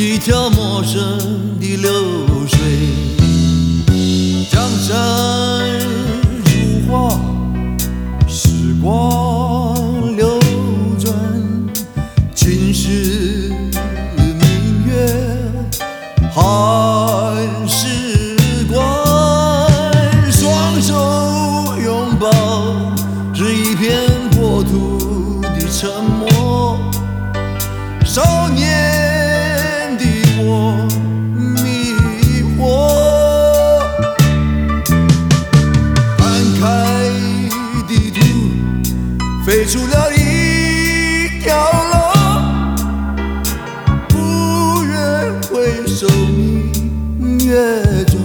一条陌生的流水，江山如画，时光流转，青石明月寒时光，双手拥抱是一片国土的沉默，少年的我迷惑，翻开地图飞出了一条路，不愿回首明月中。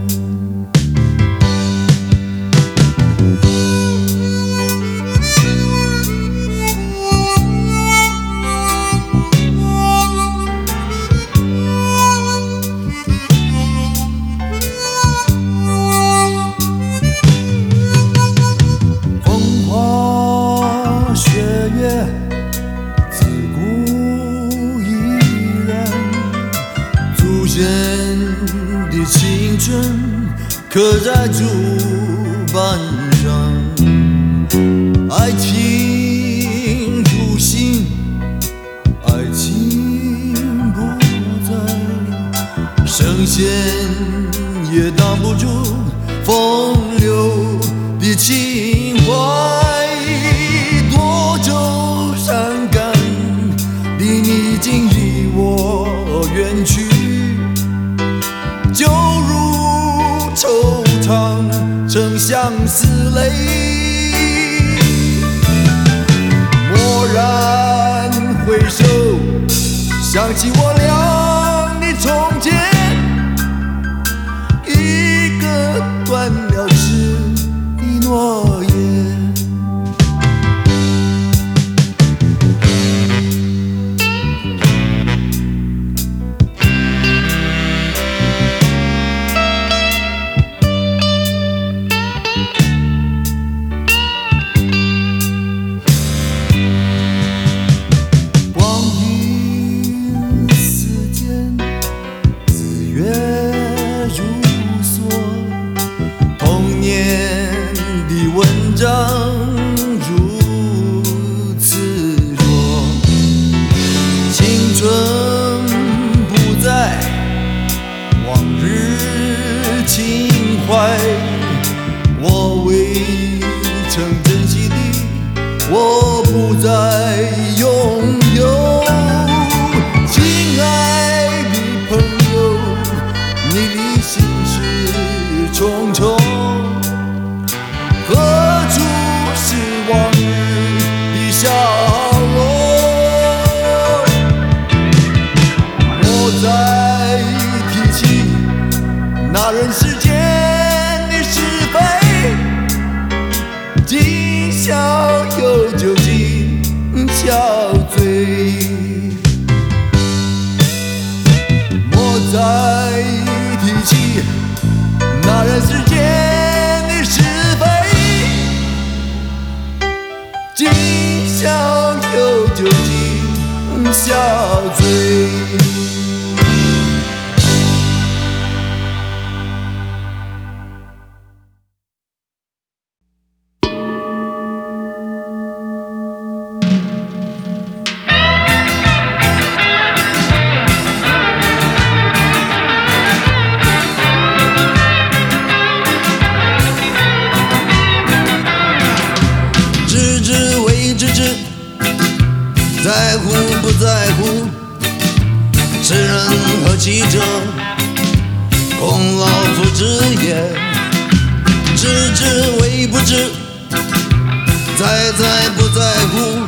的青春刻在竹板上，爱情如新，爱情不在，声线也挡不住风流的情怀，多愁善感的你竟离我远去，就如惆怅成相思泪，蓦然回首，想起我俩的从前，一个断了翅的诺言。文章如此弱，青春不再，往日情怀，我未曾珍惜的，我不再拥有。亲爱的朋友，你的心事重重，何处是往日的笑容？莫再提起那人世间的是非，今宵有酒今宵醉。莫再提起那人世间的是非，今宵有酒今宵醉。在乎不在乎，是人何其者，功劳复之也。知之为不知，在不在